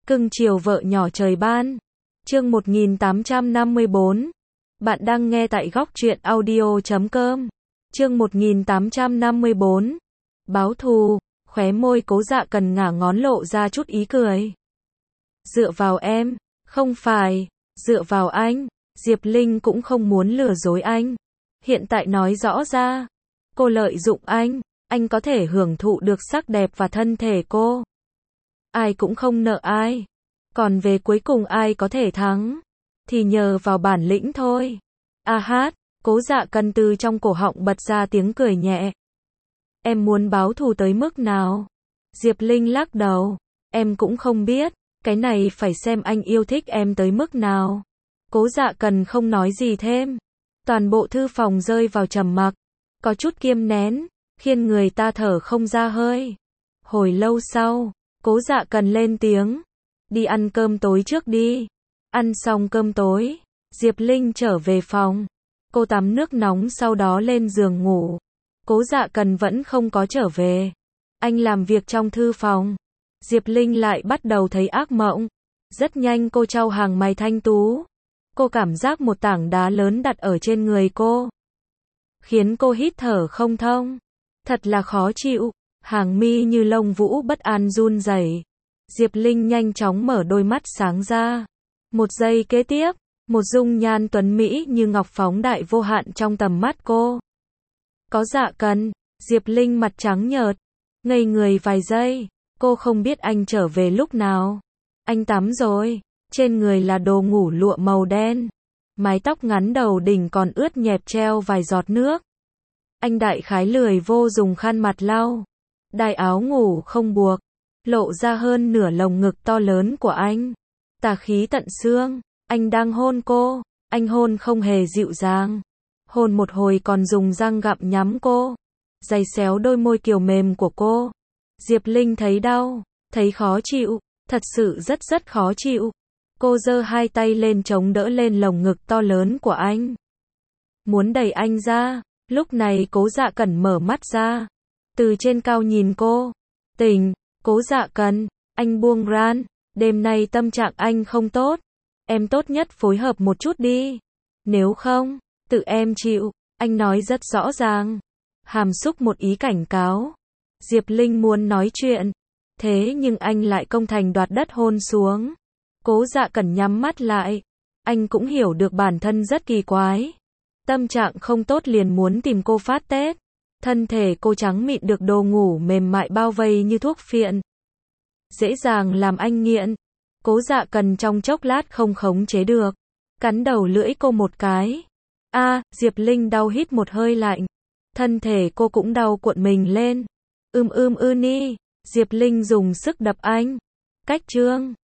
Cưng chiều vợ nhỏ trời ban. Chương 1854. Bạn đang nghe tại góc truyện audio.com. Chương 1854. Báo thù. Khóe môi Cố Dạ Cần ngả ngón lộ ra chút ý cười. Dựa vào em, không phải, dựa vào anh. Diệp Linh cũng không muốn lừa dối anh. Hiện tại nói rõ ra, cô lợi dụng anh có thể hưởng thụ được sắc đẹp và thân thể cô. Ai cũng không nợ ai. Còn về cuối cùng ai có thể thắng, thì nhờ vào bản lĩnh thôi. A hát, Cố Dạ Cần từ trong cổ họng bật ra tiếng cười nhẹ. Em muốn báo thù tới mức nào? Diệp Linh lắc đầu. Em cũng không biết, cái này phải xem anh yêu thích em tới mức nào. Cố Dạ Cần không nói gì thêm. Toàn bộ thư phòng rơi vào trầm mặc, có chút kiêng nén, khiến người ta thở không ra hơi. Hồi lâu sau, Cố Dạ Cần lên tiếng. Đi ăn cơm tối trước đi. Ăn xong cơm tối, Diệp Linh trở về phòng. Cô tắm nước nóng sau đó lên giường ngủ. Cố Dạ Cần vẫn không có trở về. Anh làm việc trong thư phòng. Diệp Linh lại bắt đầu thấy ác mộng. Rất nhanh cô chau hàng mày thanh tú. Cô cảm giác một tảng đá lớn đặt ở trên người cô, khiến cô hít thở không thông. Thật là khó chịu. Hàng mi như lông vũ bất an run rẩy. Diệp Linh nhanh chóng mở đôi mắt sáng ra. Một giây kế tiếp, một dung nhan tuấn mỹ như ngọc phóng đại vô hạn trong tầm mắt cô. Có Dạ Cần. Diệp Linh mặt trắng nhợt, ngây người vài giây. Cô không biết anh trở về lúc nào. Anh tắm rồi, trên người là đồ ngủ lụa màu đen. Mái tóc ngắn đầu đỉnh còn ướt nhẹp treo vài giọt nước. Anh đại khái lười vô dùng khăn mặt lau. Đai áo ngủ không buộc, lộ ra hơn nửa lồng ngực to lớn của anh. Tà khí tận xương. Anh đang hôn cô. Anh hôn không hề dịu dàng. Hôn một hồi còn dùng răng gặm nhắm cô. Giày xéo đôi môi kiều mềm của cô. Diệp Linh thấy đau, thấy khó chịu, thật sự rất khó chịu. Cô giơ hai tay lên chống đỡ lên lồng ngực to lớn của anh, muốn đẩy anh ra. Lúc này Cố Dạ Cần mở mắt ra, từ trên cao nhìn cô. Tỉnh, Cố Dạ Cần. Anh buông ran. Đêm nay tâm trạng anh không tốt. Em tốt nhất phối hợp một chút đi. Nếu không, tự em chịu. Anh nói rất rõ ràng, hàm xúc một ý cảnh cáo. Diệp Linh muốn nói chuyện, thế nhưng anh lại công thành đoạt đất hôn xuống. Cố Dạ Cần nhắm mắt lại. Anh cũng hiểu được bản thân rất kỳ quái. Tâm trạng không tốt liền muốn tìm cô phát tiết. Thân thể cô trắng mịn được đồ ngủ mềm mại bao vây như thuốc phiện, dễ dàng làm anh nghiện. Cố Dạ Cần trong chốc lát không khống chế được, cắn đầu lưỡi cô một cái. Diệp Linh đau hít một hơi lạnh. Thân thể cô cũng đau cuộn mình lên. Ni. Diệp Linh dùng sức đập anh. Cách chương